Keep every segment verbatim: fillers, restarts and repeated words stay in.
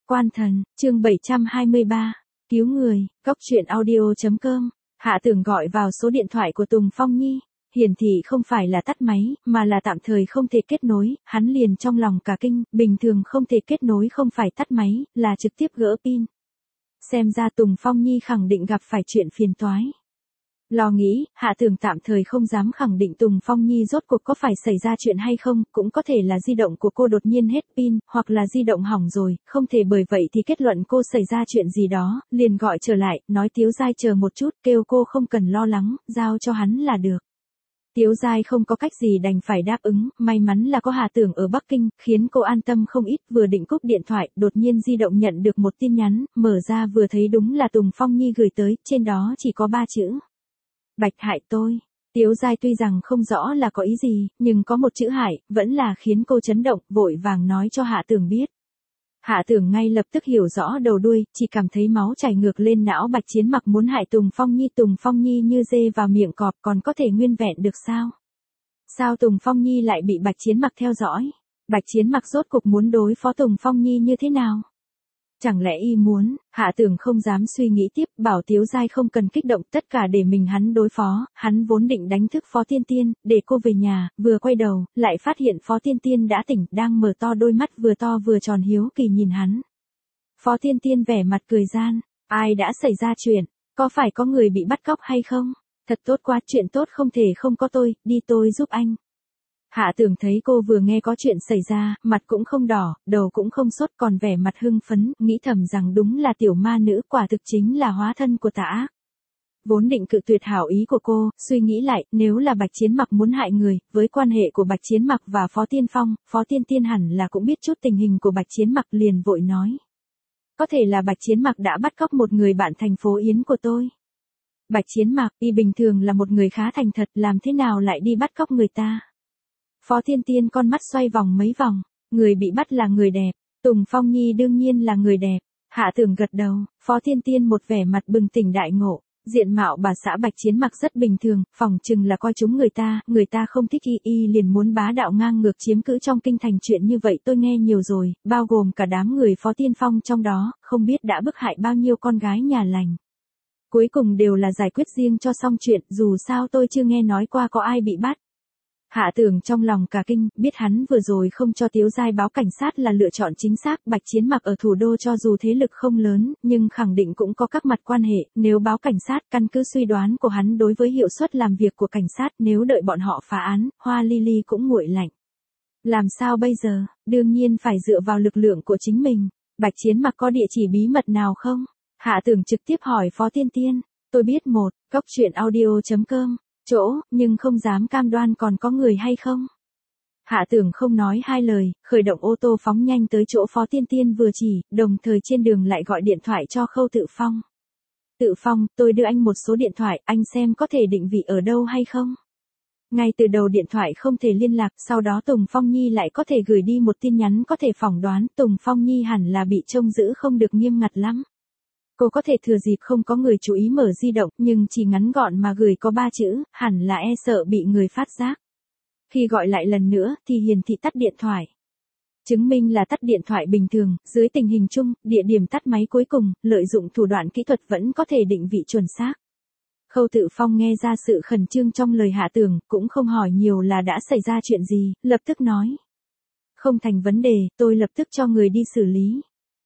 Quan thần, chương bảy trăm hai mươi ba, cứu người, góc truyện audio chấm com. Hạ Tưởng gọi vào số điện thoại của Tùng Phong Nhi, hiển thị không phải là tắt máy, mà là tạm thời không thể kết nối, hắn liền trong lòng cả kinh, bình thường không thể kết nối không phải tắt máy, là trực tiếp gỡ pin. Xem ra Tùng Phong Nhi khẳng định gặp phải chuyện phiền toái. Lo nghĩ, Hạ Tưởng tạm thời không dám khẳng định Tùng Phong Nhi rốt cuộc có phải xảy ra chuyện hay không, cũng có thể là di động của cô đột nhiên hết pin, hoặc là di động hỏng rồi, không thể bởi vậy thì kết luận cô xảy ra chuyện gì đó, liền gọi trở lại, nói Tiếu Giai chờ một chút, kêu cô không cần lo lắng, giao cho hắn là được. Tiếu Giai không có cách gì đành phải đáp ứng, may mắn là có Hạ Tưởng ở Bắc Kinh, khiến cô an tâm không ít, vừa định cúp điện thoại, đột nhiên di động nhận được một tin nhắn, mở ra vừa thấy đúng là Tùng Phong Nhi gửi tới, trên đó chỉ có ba chữ. Bạch hại tôi. Tiếu Giai tuy rằng không rõ là có ý gì, nhưng có một chữ hại, vẫn là khiến cô chấn động, vội vàng nói cho Hạ Tưởng biết. Hạ Tưởng ngay lập tức hiểu rõ đầu đuôi, chỉ cảm thấy máu chảy ngược lên não. Bạch Chiến Mặc muốn hại Tùng Phong Nhi. Tùng Phong Nhi như dê vào miệng cọp, còn có thể nguyên vẹn được sao? Sao Tùng Phong Nhi lại bị Bạch Chiến Mặc theo dõi? Bạch Chiến Mặc rốt cục muốn đối phó Tùng Phong Nhi như thế nào? Chẳng lẽ y muốn? Hạ Tưởng không dám suy nghĩ tiếp, bảo Tiếu Giai không cần kích động, tất cả để mình hắn đối phó. Hắn vốn định đánh thức Phó Tiên Tiên, để cô về nhà, vừa quay đầu, lại phát hiện Phó Tiên Tiên đã tỉnh, đang mở to đôi mắt vừa to vừa tròn hiếu kỳ nhìn hắn. Phó Tiên Tiên vẻ mặt cười gian, ai đã xảy ra chuyện, có phải có người bị bắt cóc hay không? Thật tốt quá, chuyện tốt không thể không có tôi, đi tôi giúp anh. Hạ Tưởng thấy cô vừa nghe có chuyện xảy ra, mặt cũng không đỏ, đầu cũng không sốt, còn vẻ mặt hưng phấn, nghĩ thầm rằng đúng là tiểu ma nữ, quả thực chính là hóa thân của tà ác. Vốn định cự tuyệt hảo ý của cô, suy nghĩ lại, nếu là Bạch Chiến Mặc muốn hại người, với quan hệ của Bạch Chiến Mặc và Phó Tiên Phong, Phó Tiên Tiên hẳn là cũng biết chút tình hình của Bạch Chiến Mặc, liền vội nói. Có thể là Bạch Chiến Mặc đã bắt cóc một người bạn thành phố Yến của tôi. Bạch Chiến Mặc, y bình thường là một người khá thành thật, làm thế nào lại đi bắt cóc người ta? Phó Tiên Tiên con mắt xoay vòng mấy vòng, người bị bắt là người đẹp, Tùng Phong Nhi đương nhiên là người đẹp. Hạ Tưởng gật đầu, Phó Tiên Tiên một vẻ mặt bừng tỉnh đại ngộ, diện mạo bà xã Bạch Chiến Mặc rất bình thường, phỏng chừng là coi chúng người ta, người ta không thích y, y liền muốn bá đạo ngang ngược chiếm cữ trong kinh thành. Chuyện như vậy tôi nghe nhiều rồi, bao gồm cả đám người Phó Tiên Phong trong đó, không biết đã bức hại bao nhiêu con gái nhà lành. Cuối cùng đều là giải quyết riêng cho xong chuyện, dù sao tôi chưa nghe nói qua có ai bị bắt. Hạ Tưởng trong lòng cả kinh, biết hắn vừa rồi không cho Tiếu Giai báo cảnh sát là lựa chọn chính xác. Bạch Chiến Mặc ở thủ đô cho dù thế lực không lớn, nhưng khẳng định cũng có các mặt quan hệ, nếu báo cảnh sát, căn cứ suy đoán của hắn đối với hiệu suất làm việc của cảnh sát, nếu đợi bọn họ phá án, Hoa Ly Ly cũng nguội lạnh. Làm sao bây giờ? Đương nhiên phải dựa vào lực lượng của chính mình. Bạch Chiến Mặc có địa chỉ bí mật nào không? Hạ Tưởng trực tiếp hỏi Phó Tiên Tiên. Tôi biết một, góc truyện audio chấm com. Chỗ, nhưng không dám cam đoan còn có người hay không. Hạ Tưởng không nói hai lời, khởi động ô tô phóng nhanh tới chỗ Phó Tiên Tiên vừa chỉ, đồng thời trên đường lại gọi điện thoại cho Khâu Tự Phong. Tự Phong, tôi đưa anh một số điện thoại, anh xem có thể định vị ở đâu hay không. Ngay từ đầu điện thoại không thể liên lạc, sau đó Tùng Phong Nhi lại có thể gửi đi một tin nhắn, có thể phỏng đoán Tùng Phong Nhi hẳn là bị trông giữ không được nghiêm ngặt lắm. Cô có thể thừa dịp không có người chú ý mở di động, nhưng chỉ ngắn gọn mà gửi có ba chữ, hẳn là e sợ bị người phát giác. Khi gọi lại lần nữa, thì hiển thị tắt điện thoại. Chứng minh là tắt điện thoại bình thường, dưới tình hình chung, địa điểm tắt máy cuối cùng, lợi dụng thủ đoạn kỹ thuật vẫn có thể định vị chuẩn xác. Khâu Tự Phong nghe ra sự khẩn trương trong lời Hạ Tưởng, cũng không hỏi nhiều là đã xảy ra chuyện gì, lập tức nói. Không thành vấn đề, tôi lập tức cho người đi xử lý.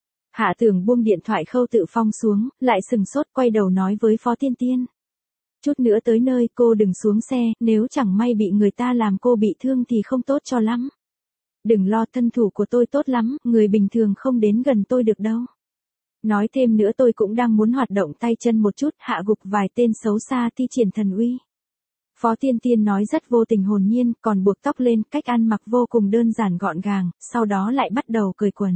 Hạ Tưởng buông điện thoại Khâu Tự Phong xuống, lại sừng sốt quay đầu nói với Phó Tiên Tiên. Chút nữa tới nơi cô đừng xuống xe, nếu chẳng may bị người ta làm cô bị thương thì không tốt cho lắm. Đừng lo, thân thủ của tôi tốt lắm, người bình thường không đến gần tôi được đâu. Nói thêm nữa tôi cũng đang muốn hoạt động tay chân một chút, hạ gục vài tên xấu xa thi triển thần uy. Phó Tiên Tiên nói rất vô tình hồn nhiên, còn buộc tóc lên, cách ăn mặc vô cùng đơn giản gọn gàng, sau đó lại bắt đầu cởi quần.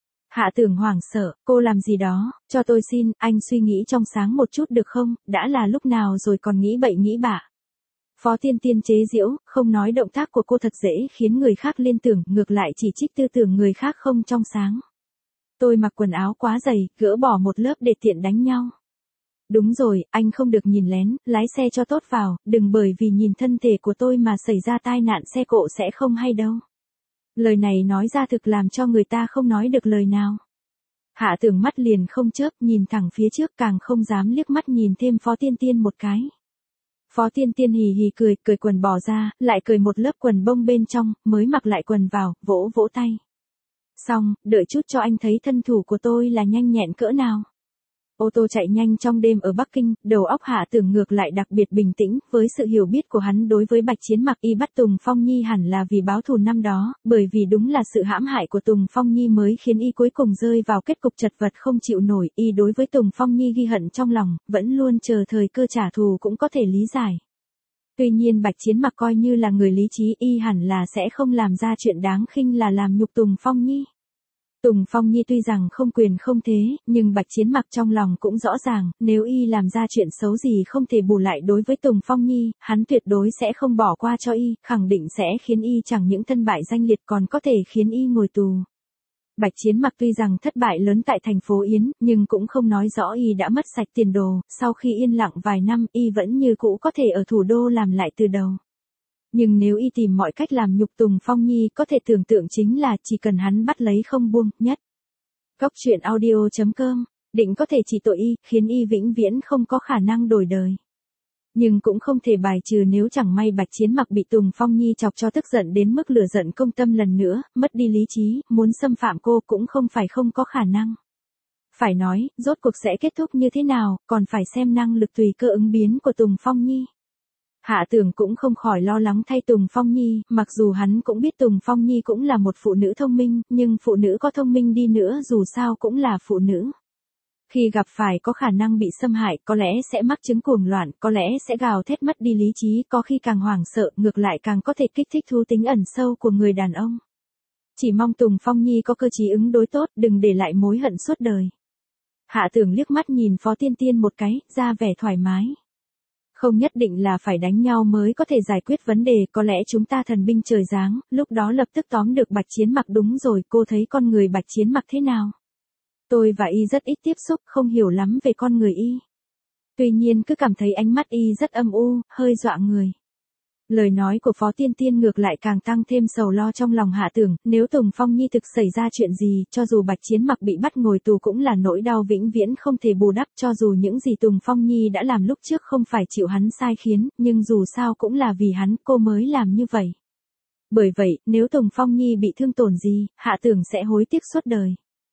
Hạ Tưởng hoảng sợ, cô làm gì đó, cho tôi xin, anh suy nghĩ trong sáng một chút được không, đã là lúc nào rồi còn nghĩ bậy nghĩ bạ. Phó Tiên Tiên chế giễu, không nói động tác của cô thật dễ khiến người khác liên tưởng, ngược lại chỉ trích tư tưởng người khác không trong sáng. Tôi mặc quần áo quá dày, gỡ bỏ một lớp để tiện đánh nhau. Đúng rồi, anh không được nhìn lén, lái xe cho tốt vào, đừng bởi vì nhìn thân thể của tôi mà xảy ra tai nạn xe cộ sẽ không hay đâu. Lời này nói ra thực làm cho người ta không nói được lời nào. Hạ Tường mắt liền không chớp, nhìn thẳng phía trước, càng không dám liếc mắt nhìn thêm Phó Tiên Tiên một cái. Phó Tiên Tiên hì hì cười, cười quần bỏ ra, lại cười một lớp quần bông bên trong, mới mặc lại quần vào, vỗ vỗ tay. Xong, đợi chút cho anh thấy thân thủ của tôi là nhanh nhẹn cỡ nào. Ô tô chạy nhanh trong đêm ở Bắc Kinh, đầu óc Hạ Tường ngược lại đặc biệt bình tĩnh, với sự hiểu biết của hắn đối với Bạch Chiến Mặc, y bắt Tùng Phong Nhi hẳn là vì báo thù năm đó, bởi vì đúng là sự hãm hại của Tùng Phong Nhi mới khiến y cuối cùng rơi vào kết cục chật vật không chịu nổi, y đối với Tùng Phong Nhi ghi hận trong lòng, vẫn luôn chờ thời cơ trả thù cũng có thể lý giải. Tuy nhiên Bạch Chiến Mặc coi như là người lý trí, y hẳn là sẽ không làm ra chuyện đáng khinh là làm nhục Tùng Phong Nhi. Tùng Phong Nhi tuy rằng không quyền không thế, nhưng Bạch Chiến Mặc trong lòng cũng rõ ràng, nếu y làm ra chuyện xấu gì không thể bù lại đối với Tùng Phong Nhi, hắn tuyệt đối sẽ không bỏ qua cho y, khẳng định sẽ khiến y chẳng những thân bại danh liệt còn có thể khiến y ngồi tù. Bạch Chiến Mặc tuy rằng thất bại lớn tại thành phố Yến, nhưng cũng không nói rõ y đã mất sạch tiền đồ, sau khi yên lặng vài năm y vẫn như cũ có thể ở thủ đô làm lại từ đầu. Nhưng nếu y tìm mọi cách làm nhục Tùng Phong Nhi, có thể tưởng tượng chính là chỉ cần hắn bắt lấy không buông, nhất. Cóc truyện audio chấm com, định có thể chỉ tội y, khiến y vĩnh viễn không có khả năng đổi đời. Nhưng cũng không thể bài trừ nếu chẳng may Bạch Chiến Mặc bị Tùng Phong Nhi chọc cho tức giận đến mức lửa giận công tâm lần nữa, mất đi lý trí, muốn xâm phạm cô cũng không phải không có khả năng. Phải nói, rốt cuộc sẽ kết thúc như thế nào, còn phải xem năng lực tùy cơ ứng biến của Tùng Phong Nhi. Hạ Tường cũng không khỏi lo lắng thay Tùng Phong Nhi, mặc dù hắn cũng biết Tùng Phong Nhi cũng là một phụ nữ thông minh, nhưng phụ nữ có thông minh đi nữa dù sao cũng là phụ nữ. Khi gặp phải có khả năng bị xâm hại, có lẽ sẽ mắc chứng cuồng loạn, có lẽ sẽ gào thét mất đi lý trí, có khi càng hoảng sợ, ngược lại càng có thể kích thích thú tính ẩn sâu của người đàn ông. Chỉ mong Tùng Phong Nhi có cơ trí ứng đối tốt, đừng để lại mối hận suốt đời. Hạ Tường liếc mắt nhìn Phó Tiên Tiên một cái, ra vẻ thoải mái. Không nhất định là phải đánh nhau mới có thể giải quyết vấn đề, có lẽ chúng ta thần binh trời giáng, lúc đó lập tức tóm được Bạch Chiến Mặc. Đúng rồi, cô thấy con người Bạch Chiến Mặc thế nào? Tôi và y rất ít tiếp xúc, không hiểu lắm về con người y. Tuy nhiên cứ cảm thấy ánh mắt y rất âm u, hơi dọa người. Lời nói của Phó Tiên Tiên ngược lại càng tăng thêm sầu lo trong lòng Hạ Tường, nếu Tùng Phong Nhi thực xảy ra chuyện gì, cho dù Bạch Chiến Mặc bị bắt ngồi tù cũng là nỗi đau vĩnh viễn không thể bù đắp, cho dù những gì Tùng Phong Nhi đã làm lúc trước không phải chịu hắn sai khiến, nhưng dù sao cũng là vì hắn cô mới làm như vậy. Bởi vậy, nếu Tùng Phong Nhi bị thương tổn gì, Hạ Tường sẽ hối tiếc suốt đời.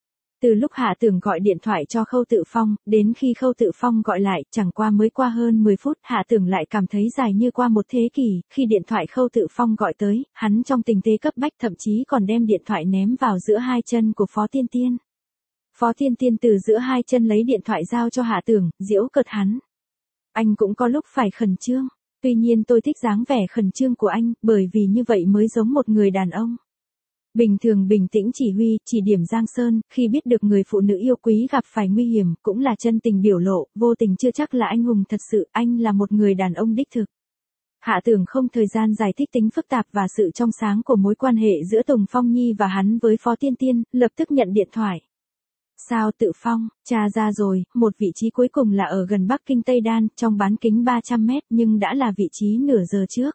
Từ lúc Hạ Tường gọi điện thoại cho Khâu Tự Phong, đến khi Khâu Tự Phong gọi lại, chẳng qua mới qua hơn mười phút, Hạ Tường lại cảm thấy dài như qua một thế kỷ, khi điện thoại Khâu Tự Phong gọi tới, hắn trong tình thế cấp bách thậm chí còn đem điện thoại ném vào giữa hai chân của Phó Tiên Tiên. Phó Tiên Tiên từ giữa hai chân lấy điện thoại giao cho Hạ Tường, giễu cợt hắn. Anh cũng có lúc phải khẩn trương, tuy nhiên tôi thích dáng vẻ khẩn trương của anh, bởi vì như vậy mới giống một người đàn ông. Bình thường bình tĩnh chỉ huy, chỉ điểm giang sơn, khi biết được người phụ nữ yêu quý gặp phải nguy hiểm, cũng là chân tình biểu lộ, vô tình chưa chắc là anh hùng thật sự, anh là một người đàn ông đích thực. Hạ Tường không thời gian giải thích tính phức tạp và sự trong sáng của mối quan hệ giữa Tùng Phong Nhi và hắn với Phó Tiên Tiên, lập tức nhận điện thoại. Sao Tự Phong, tra ra rồi, một vị trí cuối cùng là ở gần Bắc Kinh Tây Đan, trong bán kính ba trăm mét, nhưng đã là vị trí nửa giờ trước.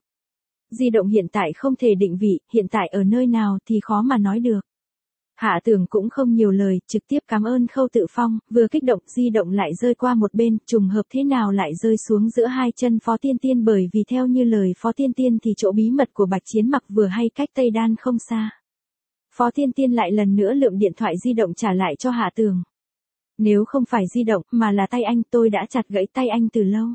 Di động hiện tại không thể định vị, hiện tại ở nơi nào thì khó mà nói được. Hạ Tường cũng không nhiều lời, trực tiếp cảm ơn Khâu Tự Phong, vừa kích động di động lại rơi qua một bên, trùng hợp thế nào lại rơi xuống giữa hai chân Phó Tiên Tiên, bởi vì theo như lời Phó Tiên Tiên thì chỗ bí mật của Bạch Chiến Mặc vừa hay cách Tây Đan không xa. Phó Tiên Tiên lại lần nữa lượm điện thoại di động trả lại cho Hạ Tường. Nếu không phải di động mà là tay anh, tôi đã chặt gãy tay anh từ lâu.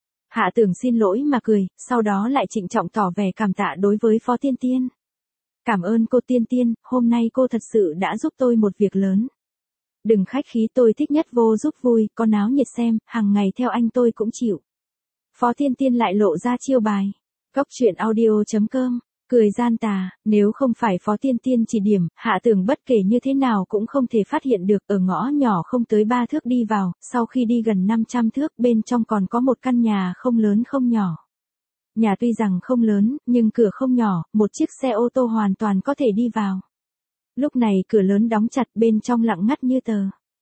Hạ Tường xin lỗi mà cười, sau đó lại trịnh trọng tỏ vẻ cảm tạ đối với Phó Tiên Tiên. Cảm ơn cô Tiên Tiên, hôm nay cô thật sự đã giúp tôi một việc lớn. Đừng khách khí, tôi thích nhất vô giúp vui, có náo nhiệt xem, hàng ngày theo anh tôi cũng chịu. Phó Tiên Tiên lại lộ ra chiêu bài. Cóc truyện audio chấm com, cười gian tà, nếu không phải Phó Tiên Tiên chỉ điểm, Hạ Tường bất kể như thế nào cũng không thể phát hiện được, ở ngõ nhỏ không tới ba thước đi vào, sau khi đi gần năm trăm thước, bên trong còn có một căn nhà không lớn không nhỏ. Nhà tuy rằng không lớn, nhưng cửa không nhỏ, một chiếc xe ô tô hoàn toàn có thể đi vào. Lúc này cửa lớn đóng chặt, bên trong lặng ngắt như tờ.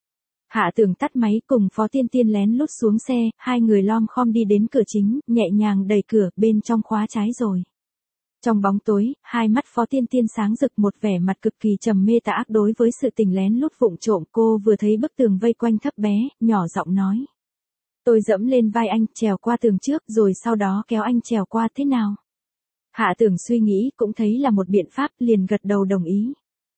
Hạ Tường tắt máy cùng Phó Tiên Tiên lén lút xuống xe, hai người lom khom đi đến cửa chính, nhẹ nhàng đẩy cửa, bên trong khóa trái rồi. Trong bóng tối, hai mắt Phó Tiên Tiên sáng rực một vẻ mặt cực kỳ trầm mê tà ác đối với sự tình lén lút vụng trộm. Cô vừa thấy bức tường vây quanh thấp bé, nhỏ giọng nói. Tôi dẫm lên vai anh, trèo qua tường trước rồi sau đó kéo anh trèo qua thế nào? Hạ Tưởng suy nghĩ cũng thấy là một biện pháp, liền gật đầu đồng ý.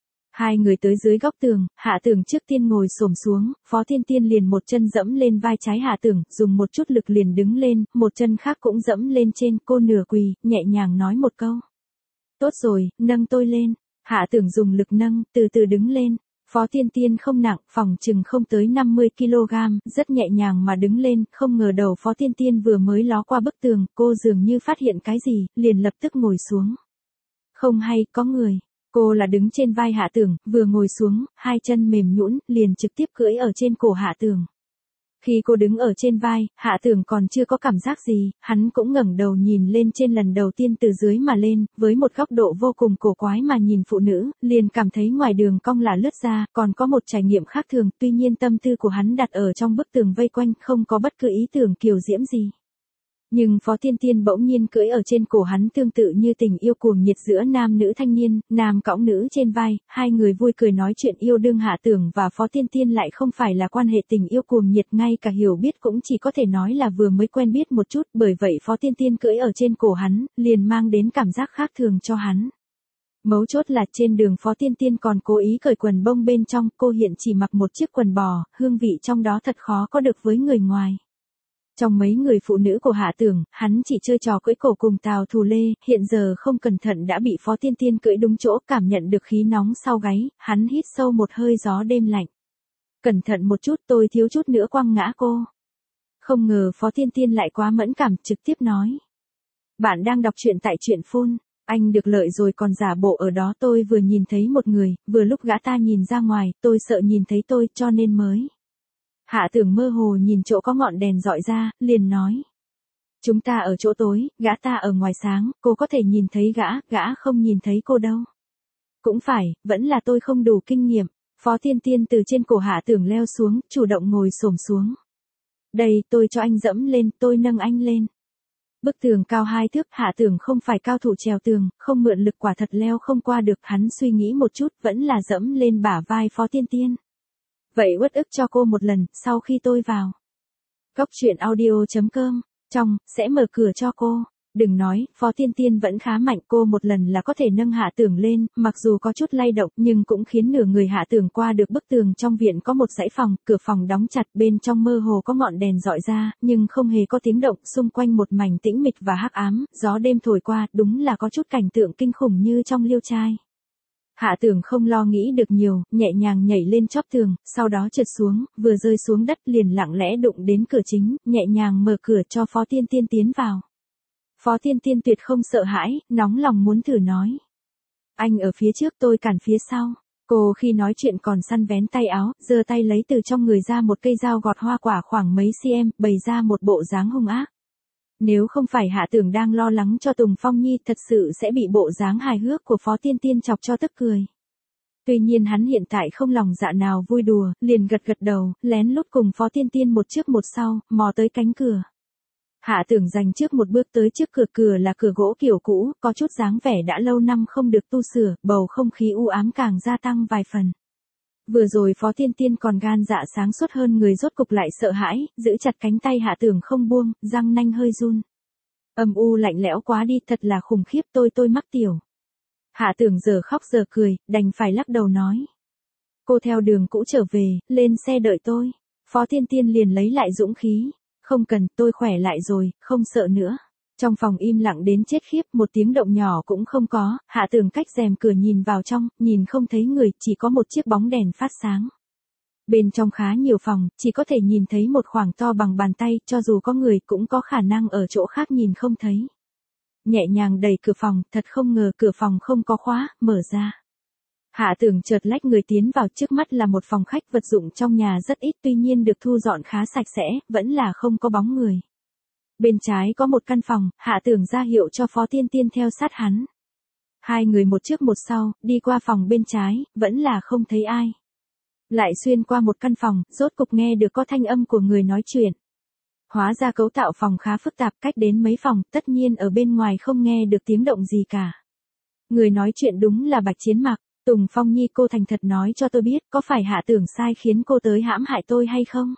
Hai người tới dưới góc tường, Hạ Tưởng trước tiên ngồi xổm xuống, Phó Tiên Tiên liền một chân dẫm lên vai trái Hạ Tưởng, dùng một chút lực liền đứng lên, một chân khác cũng dẫm lên trên. Cô nửa quỳ, nhẹ nhàng nói một câu. Tốt rồi, nâng tôi lên. Hạ Tưởng dùng lực nâng, từ từ đứng lên. Phó Tiên Tiên không nặng, phòng chừng không tới năm mươi ki lô gam, rất nhẹ nhàng mà đứng lên. Không ngờ đầu Phó Tiên Tiên vừa mới ló qua bức tường, cô dường như phát hiện cái gì, liền lập tức ngồi xuống. Không hay, có người. Cô là đứng trên vai Hạ Tưởng, vừa ngồi xuống, hai chân mềm nhũn, liền trực tiếp cưỡi ở trên cổ Hạ Tưởng. Khi cô đứng ở trên vai, Hạ Tưởng còn chưa có cảm giác gì, hắn cũng ngẩng đầu nhìn lên trên lần đầu tiên từ dưới mà lên, với một góc độ vô cùng cổ quái mà nhìn phụ nữ, liền cảm thấy ngoài đường cong là lướt ra, còn có một trải nghiệm khác thường, tuy nhiên tâm tư của hắn đặt ở trong bức tường vây quanh, không có bất cứ ý tưởng kiều diễm gì. Nhưng Phó Tiên Tiên bỗng nhiên cưỡi ở trên cổ hắn tương tự như tình yêu cuồng nhiệt giữa nam nữ thanh niên, nam cõng nữ trên vai, hai người vui cười nói chuyện yêu đương. Hạ Tưởng và Phó Tiên Tiên lại không phải là quan hệ tình yêu cuồng nhiệt, ngay cả hiểu biết cũng chỉ có thể nói là vừa mới quen biết một chút, bởi vậy Phó Tiên Tiên cưỡi ở trên cổ hắn, liền mang đến cảm giác khác thường cho hắn. Mấu chốt là trên đường Phó Tiên Tiên còn cố ý cởi quần bông bên trong, cô hiện chỉ mặc một chiếc quần bò, hương vị trong đó thật khó có được với người ngoài. Trong mấy người phụ nữ của Hạ Tưởng, hắn chỉ chơi trò cưỡi cổ cùng Tào Thù Lê, hiện giờ không cẩn thận đã bị Phó Tiên Tiên cưỡi đúng chỗ, cảm nhận được khí nóng sau gáy, hắn hít sâu một hơi gió đêm lạnh. Cẩn thận một chút, tôi thiếu chút nữa quăng ngã cô. Không ngờ Phó Tiên Tiên lại quá mẫn cảm, trực tiếp nói. Bạn đang đọc truyện tại truyện phun, anh được lợi rồi còn giả bộ ở đó. Tôi vừa nhìn thấy một người, vừa lúc gã ta nhìn ra ngoài, tôi sợ nhìn thấy tôi cho nên mới. Hạ Tưởng mơ hồ nhìn chỗ có ngọn đèn dọi ra, liền nói. Chúng ta ở chỗ tối, gã ta ở ngoài sáng, cô có thể nhìn thấy gã, gã không nhìn thấy cô đâu. Cũng phải, vẫn là tôi không đủ kinh nghiệm. Phó Tiên Tiên từ trên cổ Hạ Tưởng leo xuống, chủ động ngồi xổm xuống. Đây, tôi cho anh dẫm lên, tôi nâng anh lên. Bức tường cao hai thước, Hạ Tưởng không phải cao thủ trèo tường, không mượn lực quả thật leo không qua được. Hắn suy nghĩ một chút, vẫn là dẫm lên bả vai Phó Tiên Tiên. Vậy uất ức cho cô một lần, sau khi tôi vào. Góc truyện audio chấm com, trong, sẽ mở cửa cho cô. Đừng nói, Phó Tiên Tiên vẫn khá mạnh, cô một lần là có thể nâng Hạ Tưởng lên, mặc dù có chút lay động nhưng cũng khiến nửa người Hạ Tưởng qua được bức tường. Trong viện có một dãy phòng, cửa phòng đóng chặt, bên trong mơ hồ có ngọn đèn dọi ra, nhưng không hề có tiếng động, xung quanh một mảnh tĩnh mịch và hắc ám, gió đêm thổi qua, đúng là có chút cảnh tượng kinh khủng như trong Liêu Trai. Hạ Tưởng không lo nghĩ được nhiều, nhẹ nhàng nhảy lên chóp tường, sau đó trượt xuống, vừa rơi xuống đất liền lặng lẽ đụng đến cửa chính, nhẹ nhàng mở cửa cho Phó Tiên Tiên tiến vào. Phó Tiên Tiên tuyệt không sợ hãi, nóng lòng muốn thử nói. Anh ở phía trước, tôi cản phía sau. Cô khi nói chuyện còn săn vén tay áo, giơ tay lấy từ trong người ra một cây dao gọt hoa quả khoảng mấy cm, bày ra một bộ dáng hung ác. Nếu không phải Hạ Tưởng đang lo lắng cho Tùng Phong Nhi, thật sự sẽ bị bộ dáng hài hước của Phó Tiên Tiên chọc cho tức cười. Tuy nhiên hắn hiện tại không lòng dạ nào vui đùa, liền gật gật đầu, lén lút cùng Phó Tiên Tiên một trước một sau, mò tới cánh cửa. Hạ Tưởng dành trước một bước tới trước cửa, cửa là cửa gỗ kiểu cũ, có chút dáng vẻ đã lâu năm không được tu sửa, bầu không khí u ám càng gia tăng vài phần. Vừa rồi Phó Tiên Tiên còn gan dạ sáng suốt hơn người, rốt cục lại sợ hãi, giữ chặt cánh tay Hạ Tưởng không buông, răng nanh hơi run. Âm u lạnh lẽo quá đi, thật là khủng khiếp, tôi tôi mắc tiểu. Hạ Tưởng giờ khóc giờ cười, đành phải lắc đầu nói. Cô theo đường cũ trở về, lên xe đợi tôi. Phó Tiên Tiên liền lấy lại dũng khí. Không cần, tôi khỏe lại rồi, không sợ nữa. Trong phòng im lặng đến chết khiếp, một tiếng động nhỏ cũng không có. Hạ Tưởng cách rèm cửa nhìn vào trong, nhìn không thấy người, chỉ có một chiếc bóng đèn phát sáng. Bên trong khá nhiều phòng, chỉ có thể nhìn thấy một khoảng to bằng bàn tay, cho dù có người cũng có khả năng ở chỗ khác nhìn không thấy. Nhẹ nhàng đẩy cửa phòng, thật không ngờ cửa phòng không có khóa, mở ra. Hạ Tưởng chợt lách người tiến vào, trước mắt là một phòng khách, vật dụng trong nhà rất ít, tuy nhiên được thu dọn khá sạch sẽ, vẫn là không có bóng người. Bên trái có một căn phòng, Hạ Tưởng ra hiệu cho Phó Tiên Tiên theo sát hắn. Hai người một trước một sau, đi qua phòng bên trái, vẫn là không thấy ai. Lại xuyên qua một căn phòng, rốt cục nghe được có thanh âm của người nói chuyện. Hóa ra cấu tạo phòng khá phức tạp, cách đến mấy phòng, tất nhiên ở bên ngoài không nghe được tiếng động gì cả. Người nói chuyện đúng là Bạch Chiến Mặc. Tùng Phong Nhi, cô thành thật nói cho tôi biết, có phải Hạ Tưởng sai khiến cô tới hãm hại tôi hay không?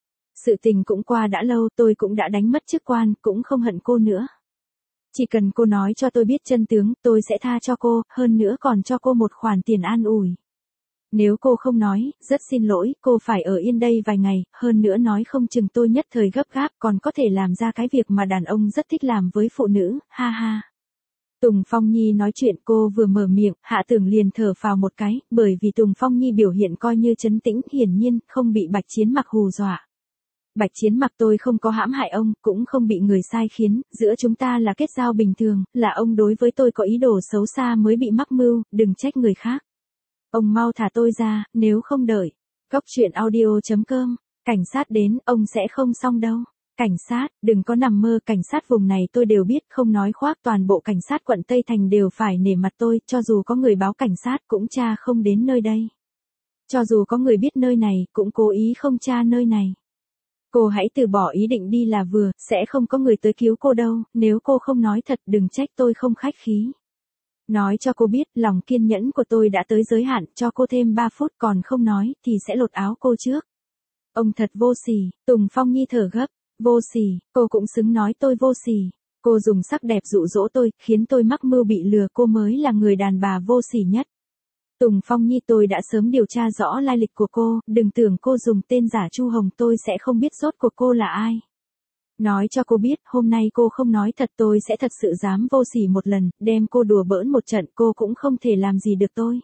Sự tình cũng qua đã lâu, tôi cũng đã đánh mất chức quan, cũng không hận cô nữa. Chỉ cần cô nói cho tôi biết chân tướng, tôi sẽ tha cho cô, hơn nữa còn cho cô một khoản tiền an ủi. Nếu cô không nói, rất xin lỗi, cô phải ở yên đây vài ngày, hơn nữa nói không chừng tôi nhất thời gấp gáp còn có thể làm ra cái việc mà đàn ông rất thích làm với phụ nữ, ha ha. Tùng Phong Nhi nói chuyện, cô vừa mở miệng, Hạ Tưởng liền thở phào một cái, bởi vì Tùng Phong Nhi biểu hiện coi như trấn tĩnh, hiển nhiên không bị Bạch Chiến Mặc hù dọa. Bạch Chiến Mặc, tôi không có hãm hại ông, cũng không bị người sai khiến, giữa chúng ta là kết giao bình thường, là ông đối với tôi có ý đồ xấu xa mới bị mắc mưu, đừng trách người khác. Ông mau thả tôi ra, nếu không đợi. Cóc truyện audio chấm com, cảnh sát đến, ông sẽ không xong đâu. Cảnh sát, đừng có nằm mơ, cảnh sát vùng này tôi đều biết, không nói khoác, toàn bộ cảnh sát quận Tây Thành đều phải nể mặt tôi, cho dù có người báo cảnh sát cũng tra không đến nơi đây. Cho dù có người biết nơi này, cũng cố ý không tra nơi này. Cô hãy từ bỏ ý định đi là vừa, sẽ không có người tới cứu cô đâu, nếu cô không nói thật đừng trách tôi không khách khí. Nói cho cô biết, lòng kiên nhẫn của tôi đã tới giới hạn, cho cô thêm ba phút còn không nói, thì sẽ lột áo cô trước. Ông thật vô sỉ, Tùng Phong Nhi thở gấp, vô sỉ, cô cũng xứng nói tôi vô sỉ. Cô dùng sắc đẹp dụ dỗ tôi, khiến tôi mắc mưu bị lừa, cô mới là người đàn bà vô sỉ nhất. Tùng Phong Nhi, tôi đã sớm điều tra rõ lai lịch của cô, đừng tưởng cô dùng tên giả Chu Hồng tôi sẽ không biết rốt cuộc cô là ai. Nói cho cô biết, hôm nay cô không nói thật tôi sẽ thật sự dám vô sỉ một lần, đem cô đùa bỡn một trận, cô cũng không thể làm gì được tôi.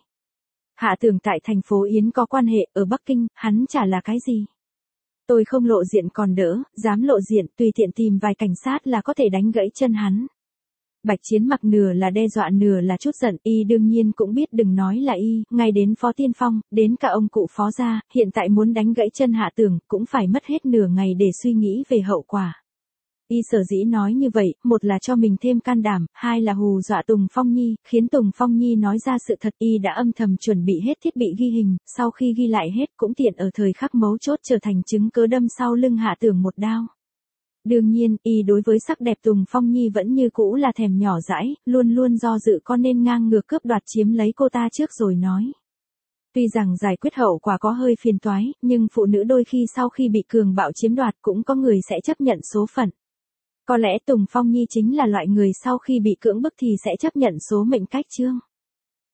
Hạ Tưởng tại thành phố Yến có quan hệ, ở Bắc Kinh, hắn chả là cái gì. Tôi không lộ diện còn đỡ, dám lộ diện, tùy tiện tìm vài cảnh sát là có thể đánh gãy chân hắn. Bạch Chiến Mặc nửa là đe dọa nửa là chút giận, y đương nhiên cũng biết đừng nói là y, ngay đến Phó Tiên Phong, đến cả ông cụ Phó gia, hiện tại muốn đánh gãy chân Hạ Tưởng, cũng phải mất hết nửa ngày để suy nghĩ về hậu quả. Y sở dĩ nói như vậy, một là cho mình thêm can đảm, hai là hù dọa Tùng Phong Nhi, khiến Tùng Phong Nhi nói ra sự thật. Y đã âm thầm chuẩn bị hết thiết bị ghi hình, sau khi ghi lại hết cũng tiện ở thời khắc mấu chốt trở thành chứng cớ đâm sau lưng Hạ Tưởng một đao. Đương nhiên, y đối với sắc đẹp Tùng Phong Nhi vẫn như cũ là thèm nhỏ dãi, luôn luôn do dự có nên ngang ngược cướp đoạt chiếm lấy cô ta trước rồi nói. Tuy rằng giải quyết hậu quả có hơi phiền toái, nhưng phụ nữ đôi khi sau khi bị cường bạo chiếm đoạt cũng có người sẽ chấp nhận số phận. Có lẽ Tùng Phong Nhi chính là loại người sau khi bị cưỡng bức thì sẽ chấp nhận số mệnh cách chương.